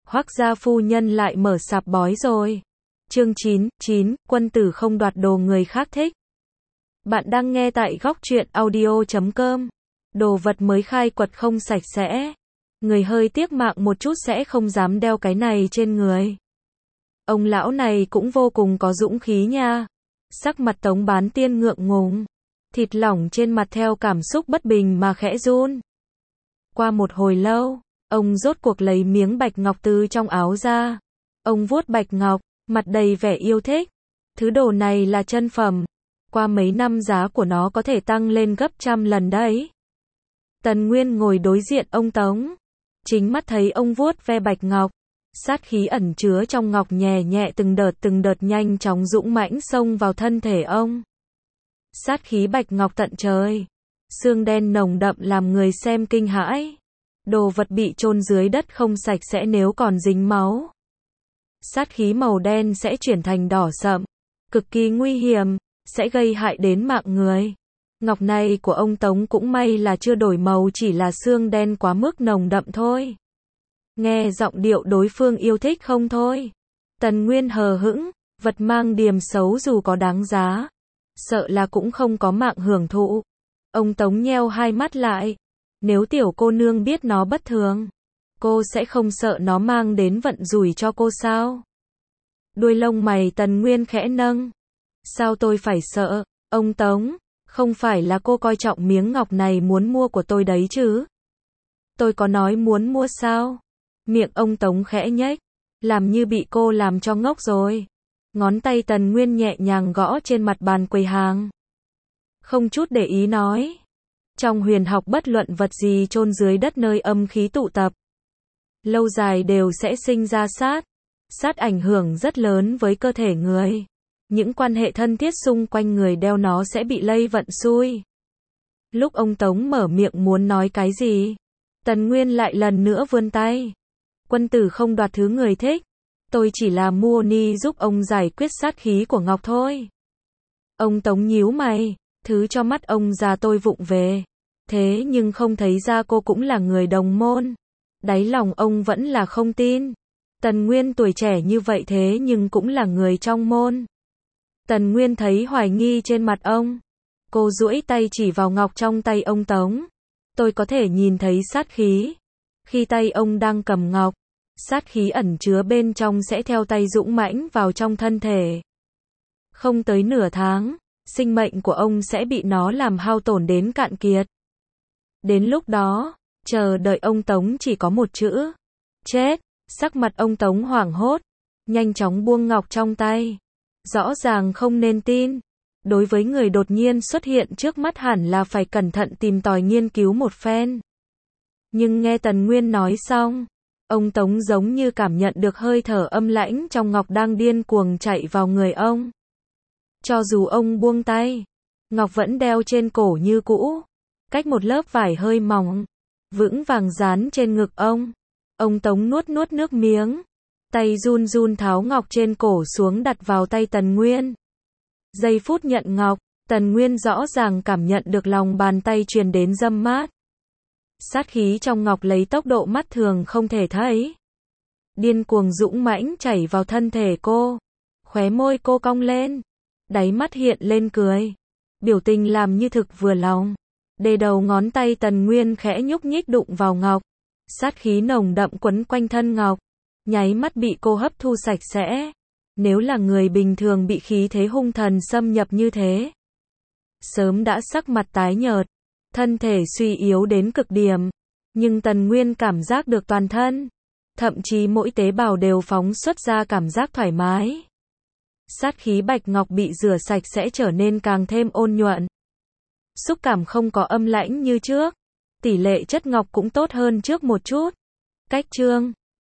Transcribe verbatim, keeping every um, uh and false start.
Hoắc gia phu nhân lại mở sạp bói rồi. Chương chín, chín, quân tử không đoạt đồ người khác thích. Bạn đang nghe tại góc truyện audio chấm com. Đồ vật mới khai quật không sạch sẽ. Người hơi tiếc mạng một chút sẽ không dám đeo cái này trên người. Ông lão này cũng vô cùng có dũng khí nha. Sắc mặt Tống Bán Tiên ngượng ngùng. Thịt lỏng trên mặt theo cảm xúc bất bình mà khẽ run. Qua một hồi lâu, ông rốt cuộc lấy miếng bạch ngọc từ trong áo ra. Ông vuốt bạch ngọc, mặt đầy vẻ yêu thích. Thứ đồ này là chân phẩm. Qua mấy năm giá của nó có thể tăng lên gấp trăm lần đấy. Tần Nguyên ngồi đối diện ông Tống. Chính mắt thấy ông vuốt ve bạch ngọc. Sát khí ẩn chứa trong ngọc nhẹ nhẹ từng đợt từng đợt nhanh chóng dũng mãnh xông vào thân thể ông. Sát khí bạch ngọc tận trời. Xương đen nồng đậm làm người xem kinh hãi. Đồ vật bị chôn dưới đất không sạch sẽ nếu còn dính máu. Sát khí màu đen sẽ chuyển thành đỏ sậm. Cực kỳ nguy hiểm, sẽ gây hại đến mạng người. Ngọc này của ông Tống cũng may là chưa đổi màu, chỉ là xương đen quá mức nồng đậm thôi. Nghe giọng điệu đối phương yêu thích không thôi. Tần Nguyên hờ hững, vật mang điểm xấu dù có đáng giá, sợ là cũng không có mạng hưởng thụ. Ông Tống nheo hai mắt lại. Nếu tiểu cô nương biết nó bất thường, cô sẽ không sợ nó mang đến vận rủi cho cô sao? Đuôi lông mày Tần Nguyên khẽ nâng. Sao tôi phải sợ, ông Tống? Không phải là cô coi trọng miếng ngọc này muốn mua của tôi đấy chứ? Tôi có nói muốn mua sao? Miệng ông Tống khẽ nhếch, làm như bị cô làm cho ngốc rồi. Ngón tay Tần Nguyên nhẹ nhàng gõ trên mặt bàn quầy hàng. Không chút để ý nói. Trong huyền học bất luận vật gì chôn dưới đất nơi âm khí tụ tập, lâu dài đều sẽ sinh ra sát. Sát ảnh hưởng rất lớn với cơ thể người. Những quan hệ thân thiết xung quanh người đeo nó sẽ bị lây vận xui. Lúc ông Tống mở miệng muốn nói cái gì, Tần Nguyên lại lần nữa vươn tay. Quân tử không đoạt thứ người thích. Tôi chỉ là mua ni giúp ông giải quyết sát khí của ngọc thôi. Ông Tống nhíu mày. Thứ cho mắt ông già tôi vụng về. Thế nhưng không thấy ra cô cũng là người đồng môn. Đáy lòng ông vẫn là không tin. Tần Nguyên tuổi trẻ như vậy thế nhưng cũng là người trong môn. Tần Nguyên thấy hoài nghi trên mặt ông. Cô duỗi tay chỉ vào ngọc trong tay ông Tống. Tôi có thể nhìn thấy sát khí. Khi tay ông đang cầm ngọc, sát khí ẩn chứa bên trong sẽ theo tay dũng mãnh vào trong thân thể. Không tới nửa tháng, sinh mệnh của ông sẽ bị nó làm hao tổn đến cạn kiệt. Đến lúc đó, chờ đợi ông Tống chỉ có một chữ. Chết. Sắc mặt ông Tống hoảng hốt, nhanh chóng buông ngọc trong tay. Rõ ràng không nên tin. Đối với người đột nhiên xuất hiện trước mắt hẳn là phải cẩn thận tìm tòi nghiên cứu một phen. Nhưng nghe Tần Nguyên nói xong, ông Tống giống như cảm nhận được hơi thở âm lãnh trong ngọc đang điên cuồng chạy vào người ông. Cho dù ông buông tay, ngọc vẫn đeo trên cổ như cũ, cách một lớp vải hơi mỏng, vững vàng dán trên ngực ông. Ông Tống nuốt nuốt nước miếng, tay run run tháo ngọc trên cổ xuống đặt vào tay Tần Nguyên. Giây phút nhận ngọc, Tần Nguyên rõ ràng cảm nhận được lòng bàn tay truyền đến râm mát. Sát khí trong ngọc lấy tốc độ mắt thường không thể thấy. Điên cuồng dũng mãnh chảy vào thân thể cô. Khóe môi cô cong lên. Đáy mắt hiện lên cười. Biểu tình làm như thực vừa lòng. Đề đầu ngón tay Tần Nguyên khẽ nhúc nhích đụng vào ngọc. Sát khí nồng đậm quấn quanh thân ngọc. Nháy mắt bị cô hấp thu sạch sẽ. Nếu là người bình thường bị khí thế hung thần xâm nhập như thế, sớm đã sắc mặt tái nhợt, thân thể suy yếu đến cực điểm. Nhưng Tần Nguyên cảm giác được toàn thân, thậm chí mỗi tế bào đều phóng xuất ra cảm giác thoải mái. Sát khí bạch ngọc bị rửa sạch sẽ trở nên càng thêm ôn nhuận. Xúc cảm không có âm lãnh như trước. Tỷ lệ chất ngọc cũng tốt hơn trước một chút. Cách chương